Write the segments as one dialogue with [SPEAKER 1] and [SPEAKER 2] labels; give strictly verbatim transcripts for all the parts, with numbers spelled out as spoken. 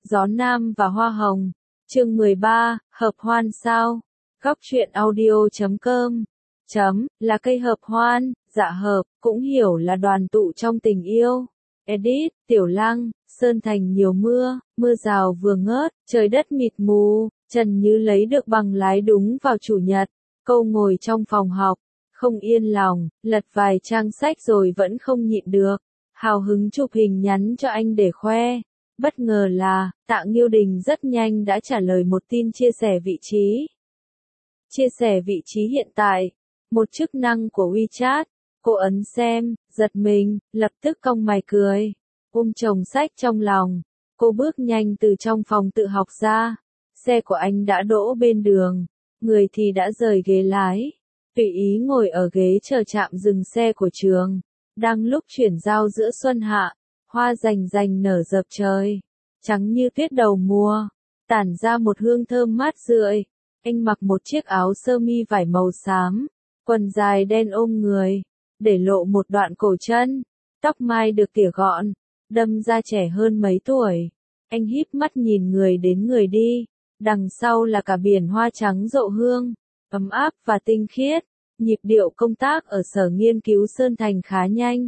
[SPEAKER 1] Gió Nam và Hoa Hồng. Chương mười ba, hợp hoan sao? Góc truyện audio chấm com. Chấm, là cây hợp hoan, dạ hợp, cũng hiểu là đoàn tụ trong tình yêu. Edit, Tiểu Lăng, Sơn Thành nhiều mưa, mưa rào vừa ngớt, trời đất mịt mù, Trần Như lấy được bằng lái đúng vào chủ nhật. Cô ngồi trong phòng học, không yên lòng, lật vài trang sách rồi vẫn không nhịn được. Hào hứng chụp hình nhắn cho anh để khoe. Bất ngờ là, Tạ Nghiêu Đình rất nhanh đã trả lời một tin chia sẻ vị trí. Chia sẻ vị trí hiện tại, một chức năng của WeChat. Cô ấn xem, giật mình, lập tức cong mày cười. Ôm chồng sách trong lòng, cô bước nhanh từ trong phòng tự học ra. Xe của anh đã đỗ bên đường, người thì đã rời ghế lái. Tùy ý ngồi ở ghế chờ trạm dừng xe của trường. Đang lúc chuyển giao giữa xuân hạ, hoa rành rành nở dập trời, trắng như tuyết đầu mùa, tản ra một hương thơm mát rượi. Anh mặc một chiếc áo sơ mi vải màu xám, quần dài đen ôm người, để lộ một đoạn cổ chân, tóc mai được tỉa gọn, đâm ra trẻ hơn mấy tuổi. Anh híp mắt nhìn người đến người đi, đằng sau là cả biển hoa trắng rộ hương, ấm áp và tinh khiết. Nhịp điệu công tác ở sở nghiên cứu Sơn Thành khá nhanh.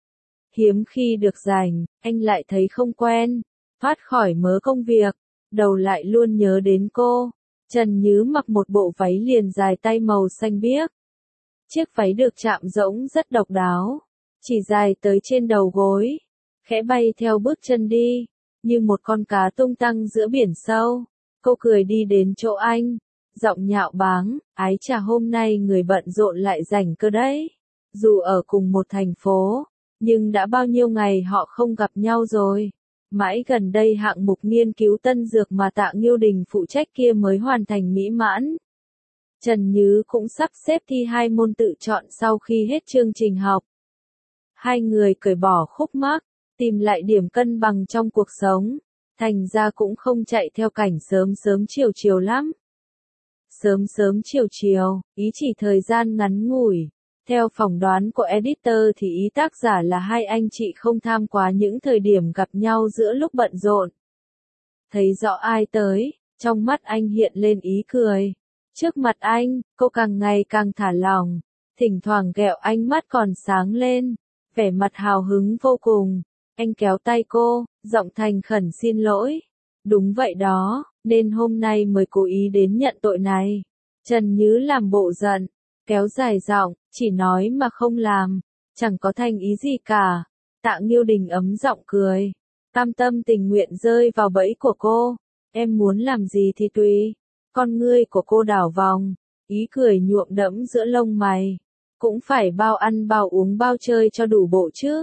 [SPEAKER 1] Hiếm khi được rảnh, anh lại thấy không quen, thoát khỏi mớ công việc, đầu lại luôn nhớ đến cô. Trần Như mặc một bộ váy liền dài tay màu xanh biếc. Chiếc váy được chạm rỗng rất độc đáo, chỉ dài tới trên đầu gối, khẽ bay theo bước chân đi, như một con cá tung tăng giữa biển sâu. Cô cười đi đến chỗ anh, giọng nhạo báng, ái chà hôm nay người bận rộn lại rảnh cơ đấy. Dù ở cùng một thành phố, nhưng đã bao nhiêu ngày họ không gặp nhau rồi. Mãi gần đây hạng mục nghiên cứu tân dược mà Tạ Nghiêu Đình phụ trách kia mới hoàn thành mỹ mãn. Trần Như cũng sắp xếp thi hai môn tự chọn sau khi hết chương trình học. Hai người cởi bỏ khúc mắc, tìm lại điểm cân bằng trong cuộc sống, thành ra cũng không chạy theo cảnh sớm sớm chiều chiều lắm. Sớm sớm chiều chiều, ý chỉ thời gian ngắn ngủi. Theo phỏng đoán của editor thì ý tác giả là hai anh chị không tham quá những thời điểm gặp nhau giữa lúc bận rộn. Thấy rõ ai tới, trong mắt anh hiện lên ý cười. Trước mặt anh, cô càng ngày càng thả lỏng, thỉnh thoảng ghẹo anh mắt còn sáng lên, vẻ mặt hào hứng vô cùng. Anh kéo tay cô, giọng thành khẩn xin lỗi. Đúng vậy đó, nên hôm nay mới cố ý đến nhận tội này. Trần Như làm bộ giận, kéo dài giọng, chỉ nói mà không làm, chẳng có thành ý gì cả. Tạ Nghiêu Đình ấm giọng cười, cam tâm tình nguyện rơi vào bẫy của cô. Em muốn làm gì thì tùy. Con ngươi của cô đảo vòng, ý cười nhuộm đẫm giữa lông mày. Cũng phải bao ăn bao uống bao chơi cho đủ bộ chứ.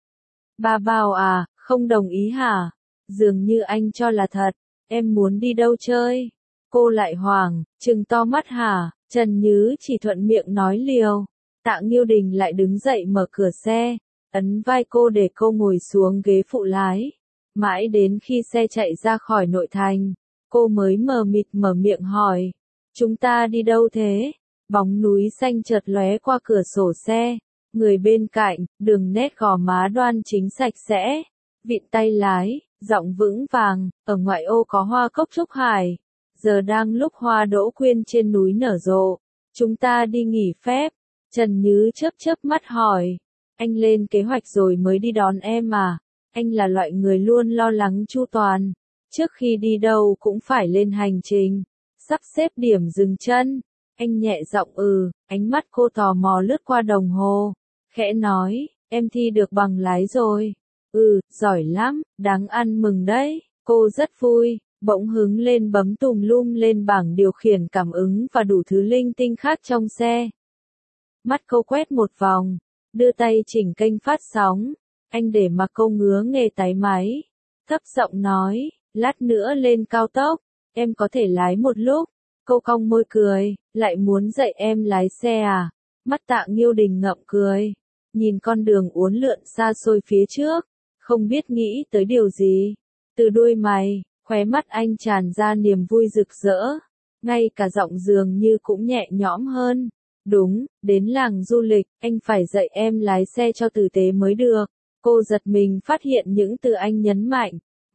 [SPEAKER 1] Ba bao à, không đồng ý hả? Dường như anh cho là thật. Em muốn đi đâu chơi? Cô lại hoảng, trừng to mắt hả? Trần Như chỉ thuận miệng nói liều. Tạ Nghiêu Đình lại đứng dậy mở cửa xe, ấn vai cô để cô ngồi xuống ghế phụ lái. Mãi đến khi xe chạy ra khỏi nội thành, cô mới mờ mịt mở miệng hỏi. Chúng ta đi đâu thế? Bóng núi xanh chợt lóe qua cửa sổ xe. Người bên cạnh, đường nét gò má đoan chính sạch sẽ. Vịn tay lái, giọng vững vàng, ở ngoại ô có hoa cốc trúc hải. Giờ đang lúc hoa đỗ quyên trên núi nở rộ. Chúng ta đi nghỉ phép. Trần Như chớp chớp mắt hỏi. Anh lên kế hoạch rồi mới đi đón em à? Anh là loại người luôn lo lắng chu toàn. Trước khi đi đâu cũng phải lên hành trình. Sắp xếp điểm dừng chân. Anh nhẹ giọng ừ, ánh mắt cô tò mò lướt qua đồng hồ. Khẽ nói, em thi được bằng lái rồi. Ừ, giỏi lắm, đáng ăn mừng đấy. Cô rất vui, bỗng hứng lên bấm tùm lum lên bảng điều khiển cảm ứng và đủ thứ linh tinh khác trong xe. Mắt cô quét một vòng, đưa tay chỉnh kênh phát sóng. Anh để mặc cô ngứa nghề tái máy. Thấp giọng nói, lát nữa lên cao tốc, em có thể lái một lúc. Cô cong môi cười, lại muốn dạy em lái xe à? Mắt Tạ Nghiêu Đình ngậm cười, nhìn con đường uốn lượn xa xôi phía trước, không biết nghĩ tới điều gì. Từ đuôi mày, khóe mắt anh tràn ra niềm vui rực rỡ, ngay cả giọng dường như cũng nhẹ nhõm hơn. Đúng, đến làng du lịch, anh phải dạy em lái xe cho tử tế mới được. Cô giật mình phát hiện những từ anh nhấn mạnh,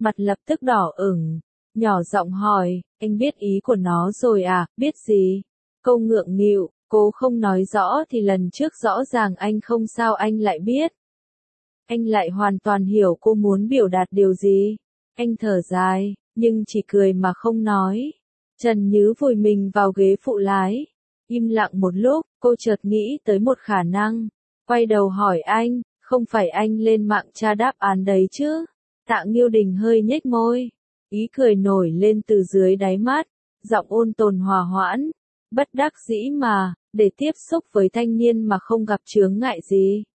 [SPEAKER 1] mặt lập tức đỏ ửng, nhỏ giọng hỏi, anh biết ý của nó rồi à, biết gì? Câu ngượng nghịu, cố không nói rõ thì lần trước rõ ràng anh không sao anh lại biết. Anh lại hoàn toàn hiểu cô muốn biểu đạt điều gì. Anh thở dài, nhưng chỉ cười mà không nói. Trần Nhứ vùi mình vào ghế phụ lái. Im lặng một lúc, cô chợt nghĩ tới một khả năng. Quay đầu hỏi anh, không phải anh lên mạng tra đáp án đấy chứ? Tạ Nghiêu Đình hơi nhếch môi. Ý cười nổi lên từ dưới đáy mắt. Giọng ôn tồn hòa hoãn. Bất đắc dĩ mà, để tiếp xúc với thanh niên mà không gặp chướng ngại gì.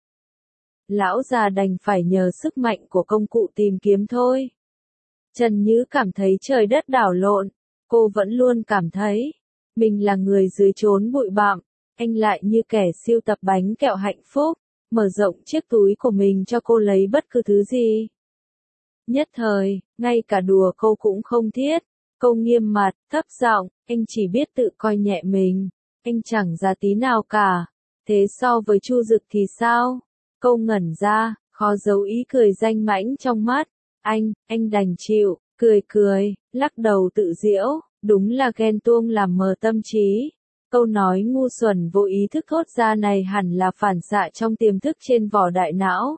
[SPEAKER 1] Lão già đành phải nhờ sức mạnh của công cụ tìm kiếm thôi. Trần Nhứ cảm thấy trời đất đảo lộn. Cô vẫn luôn cảm thấy, mình là người dưới chốn bụi bặm, anh lại như kẻ siêu tập bánh kẹo hạnh phúc, mở rộng chiếc túi của mình cho cô lấy bất cứ thứ gì. Nhất thời, ngay cả đùa cô cũng không thiết, cô nghiêm mặt, thấp giọng, anh chỉ biết tự coi nhẹ mình, anh chẳng ra tí nào cả, thế so với Chu Dực thì sao? Cô ngẩn ra, khó giấu ý cười danh mãnh trong mắt, anh, anh đành chịu. Cười cười, lắc đầu tự giễu, đúng là ghen tuông làm mờ tâm trí. Câu nói ngu xuẩn vô ý thức thốt ra này hẳn là phản xạ trong tiềm thức trên vỏ đại não.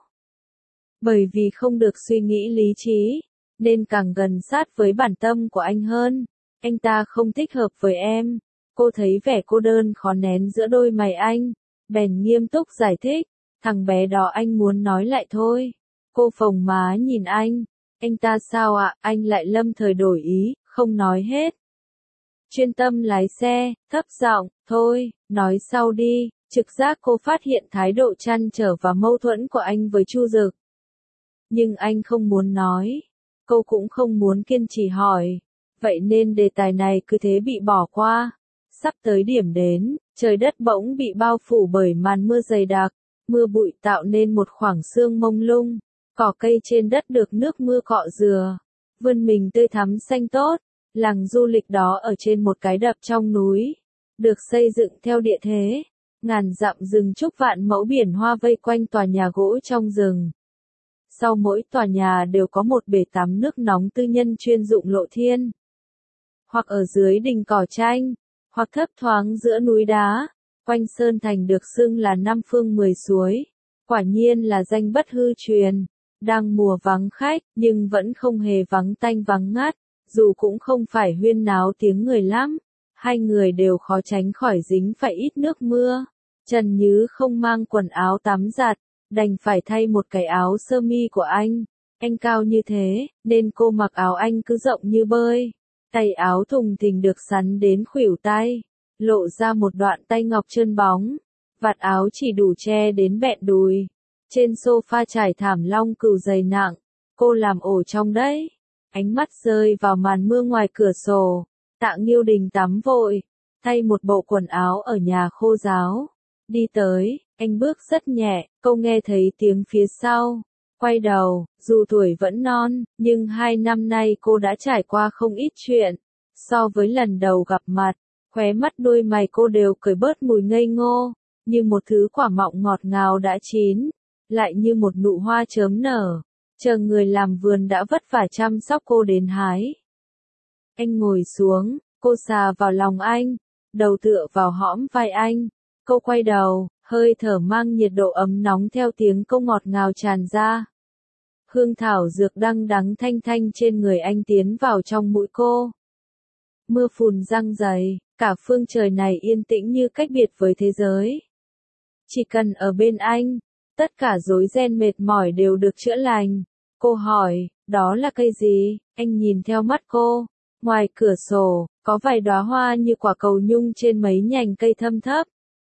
[SPEAKER 1] Bởi vì không được suy nghĩ lý trí, nên càng gần sát với bản tâm của anh hơn. Anh ta không thích hợp với em. Cô thấy vẻ cô đơn khó nén giữa đôi mày anh, bèn nghiêm túc giải thích, thằng bé đó anh muốn nói lại thôi. Cô phồng má nhìn anh. Anh ta sao ạ, à? Anh lại lâm thời đổi ý, không nói hết. Chuyên tâm lái xe, thấp giọng, thôi, nói sau đi. Trực giác cô phát hiện thái độ trăn trở và mâu thuẫn của anh với Chu Dực. Nhưng anh không muốn nói. Cô cũng không muốn kiên trì hỏi. Vậy nên đề tài này cứ thế bị bỏ qua. Sắp tới điểm đến, trời đất bỗng bị bao phủ bởi màn mưa dày đặc. Mưa bụi tạo nên một khoảng sương mông lung. Cỏ cây trên đất được nước mưa cọ rửa, vươn mình tươi thắm xanh tốt. Làng du lịch đó ở trên một cái đập trong núi, được xây dựng theo địa thế, ngàn dặm rừng trúc vạn mẫu biển hoa vây quanh tòa nhà gỗ trong rừng. Sau mỗi tòa nhà đều có một bể tắm nước nóng tư nhân chuyên dụng lộ thiên. Hoặc ở dưới đỉnh cỏ tranh, hoặc thấp thoáng giữa núi đá, quanh sơn thành được xưng là năm phương mười suối. Quả nhiên là danh bất hư truyền. Đang mùa vắng khách, nhưng vẫn không hề vắng tanh vắng ngắt, dù cũng không phải huyên náo tiếng người lắm. Hai người đều khó tránh khỏi dính phải ít nước mưa. Trần Nhứ không mang quần áo tắm giặt, đành phải thay một cái áo sơ mi của anh. Anh cao như thế, nên cô mặc áo anh cứ rộng như bơi. Tay áo thùng thình được sắn đến khuỷu tay, lộ ra một đoạn tay ngọc trơn bóng. Vạt áo chỉ đủ che đến bẹn đùi. Trên sofa trải thảm long cừu dày nặng, cô làm ổ trong đấy. Ánh mắt rơi vào màn mưa ngoài cửa sổ. Tạ Nghiêu Đình tắm vội, thay một bộ quần áo ở nhà khô ráo. Đi tới, anh bước rất nhẹ, cô nghe thấy tiếng phía sau. Quay đầu, dù tuổi vẫn non, nhưng hai năm nay cô đã trải qua không ít chuyện. So với lần đầu gặp mặt, khóe mắt đôi mày cô đều cởi bớt mùi ngây ngô, như một thứ quả mọng ngọt ngào đã chín. Lại như một nụ hoa chớm nở, chờ người làm vườn đã vất vả chăm sóc cô đến hái. Anh ngồi xuống, cô xà vào lòng anh, đầu tựa vào hõm vai anh. Cô quay đầu, hơi thở mang nhiệt độ ấm nóng theo tiếng cô ngọt ngào tràn ra. Hương thảo dược đăng đắng thanh thanh trên người anh tiến vào trong mũi cô. Mưa phùn răng dày, cả phương trời này yên tĩnh như cách biệt với thế giới. Chỉ cần ở bên anh, tất cả rối ren mệt mỏi đều được chữa lành. Cô hỏi, đó là cây gì? Anh nhìn theo mắt cô. Ngoài cửa sổ, có vài đóa hoa như quả cầu nhung trên mấy nhành cây thâm thấp.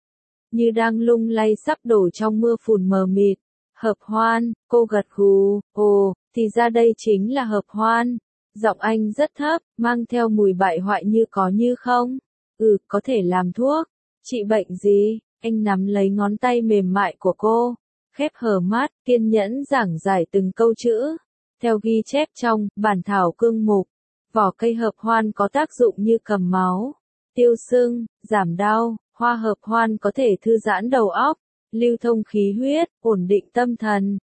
[SPEAKER 1] Như đang lung lay sắp đổ trong mưa phùn mờ mịt. Hợp hoan, cô gật gù, ồ, thì ra đây chính là hợp hoan. Giọng anh rất thấp, mang theo mùi bại hoại như có như không. Ừ, có thể làm thuốc. Trị bệnh gì? Anh nắm lấy ngón tay mềm mại của cô. Khép hờ mắt, kiên nhẫn giảng giải từng câu chữ. Theo ghi chép trong bản thảo cương mục, vỏ cây hợp hoan có tác dụng như cầm máu, tiêu sưng, giảm đau. Hoa hợp hoan có thể thư giãn đầu óc, lưu thông khí huyết, ổn định tâm thần,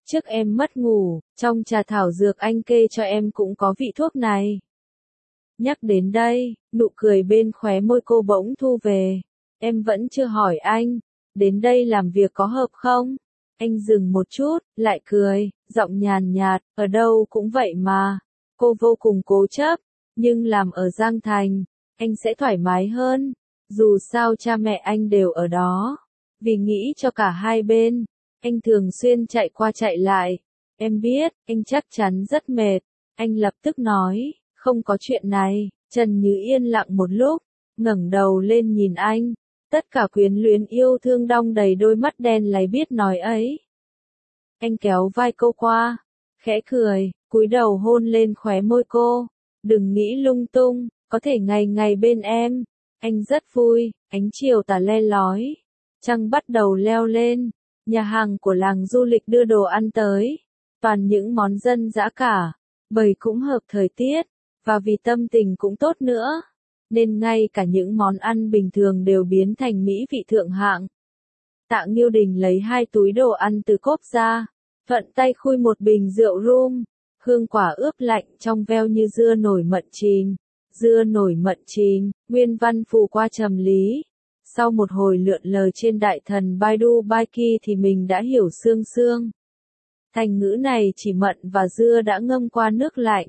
[SPEAKER 1] Trước em mất ngủ, trong trà thảo dược anh kê cho em cũng có vị thuốc này. Nhắc đến đây, nụ cười bên khóe môi cô bỗng thu về. Em vẫn chưa hỏi anh, đến đây làm việc có hợp không? Anh dừng một chút, lại cười, giọng nhàn nhạt, ở đâu cũng vậy mà. Cô vô cùng cố chấp, nhưng làm ở Giang Thành, anh sẽ thoải mái hơn. Dù sao cha mẹ anh đều ở đó. Vì nghĩ cho cả hai bên, anh thường xuyên chạy qua chạy lại. Em biết, anh chắc chắn rất mệt. Anh lập tức nói, không có chuyện này. Trần Như yên lặng một lúc, ngẩng đầu lên nhìn anh. Tất cả quyến luyến yêu thương đong đầy đôi mắt đen láy biết nói ấy. Anh kéo vai cô qua, khẽ cười, cúi đầu hôn lên khóe môi cô. Đừng nghĩ lung tung, có thể ngày ngày bên em. Anh rất vui, ánh chiều tà le lói. Trăng bắt đầu leo lên. Nhà hàng của làng du lịch đưa đồ ăn tới. Toàn những món dân dã cả. Bởi cũng hợp thời tiết. Và vì tâm tình cũng tốt nữa. Nên ngay cả những món ăn bình thường đều biến thành mỹ vị thượng hạng. Tạ Nghiêu Đình lấy hai túi đồ ăn từ cốp ra. Thuận tay khui một bình rượu rum. Hương quả ướp lạnh trong veo như dưa nổi mận chìm. Dưa nổi mận chìm, nguyên văn phù qua trầm lý. Sau một hồi lượn lờ trên đại thần Baidu Baiki thì mình đã hiểu sương sương. Thành ngữ này chỉ mận và dưa đã ngâm qua nước lạnh.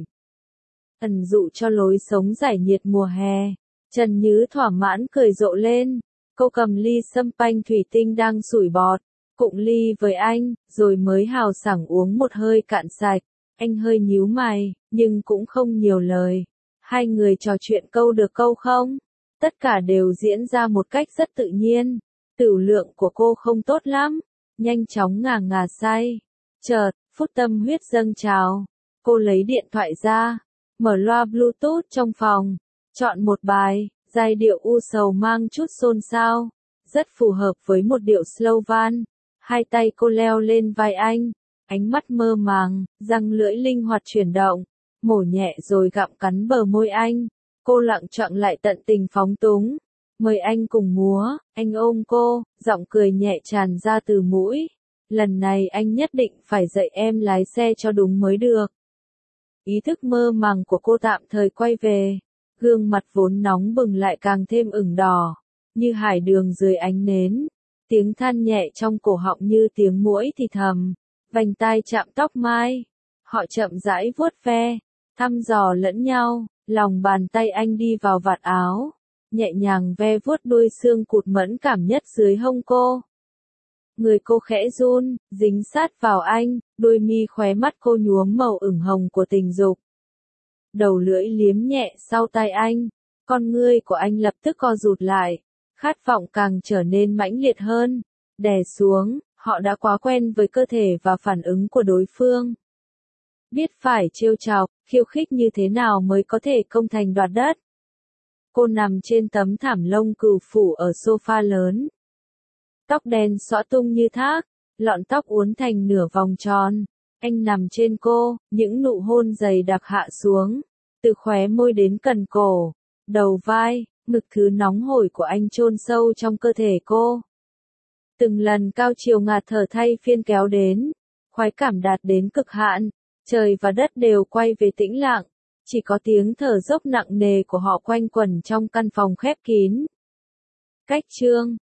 [SPEAKER 1] Ẩn dụ cho lối sống giải nhiệt mùa hè. Trần Nhứ thỏa mãn cười rộ lên. Cô cầm ly sâm panh thủy tinh đang sủi bọt. Cụng ly với anh, rồi mới hào sảng uống một hơi cạn sạch. Anh hơi nhíu mày, nhưng cũng không nhiều lời. Hai người trò chuyện câu được câu không? Tất cả đều diễn ra một cách rất tự nhiên. Tửu lượng của cô không tốt lắm. Nhanh chóng ngà ngà say. Chợt, phút tâm huyết dâng trào. Cô lấy điện thoại ra. Mở loa Bluetooth trong phòng. Chọn một bài, giai điệu u sầu mang chút xôn xao. Rất phù hợp với một điệu slow van. Hai tay cô leo lên vai anh. Ánh mắt mơ màng, răng lưỡi linh hoạt chuyển động. Mổ nhẹ rồi gặm cắn bờ môi anh. Cô lặng chọn lại tận tình phóng túng. Mời anh cùng múa, anh ôm cô, giọng cười nhẹ tràn ra từ mũi. Lần này anh nhất định phải dạy em lái xe cho đúng mới được. Ý thức mơ màng của cô tạm thời quay về. Gương mặt vốn nóng bừng lại càng thêm ửng đỏ. Như hải đường dưới ánh nến. Tiếng than nhẹ trong cổ họng như tiếng muỗi thì thầm. Vành tai chạm tóc mai. Họ chậm rãi vuốt ve. Thăm dò lẫn nhau. Lòng bàn tay anh đi vào vạt áo. Nhẹ nhàng ve vuốt đuôi xương cụt mẫn cảm nhất dưới hông cô. Người cô khẽ run, dính sát vào anh, đôi mi khóe mắt cô nhuốm màu ửng hồng của tình dục. Đầu lưỡi liếm nhẹ sau tai anh, con ngươi của anh lập tức co rụt lại, khát vọng càng trở nên mãnh liệt hơn, đè xuống, họ đã quá quen với cơ thể và phản ứng của đối phương. Biết phải trêu chọc, khiêu khích như thế nào mới có thể công thành đoạt đất. Cô nằm trên tấm thảm lông cừu phủ ở sofa lớn. Tóc đen xõa tung như thác, lọn tóc uốn thành nửa vòng tròn. Anh nằm trên cô, những nụ hôn dày đặc hạ xuống. Từ khóe môi đến cần cổ, đầu vai, ngực thứ nóng hổi của anh chôn sâu trong cơ thể cô. Từng lần cao chiều ngạt thở thay phiên kéo đến. Khoái cảm đạt đến cực hạn. Trời và đất đều quay về tĩnh lặng. Chỉ có tiếng thở dốc nặng nề của họ quanh quẩn trong căn phòng khép kín. Cách chương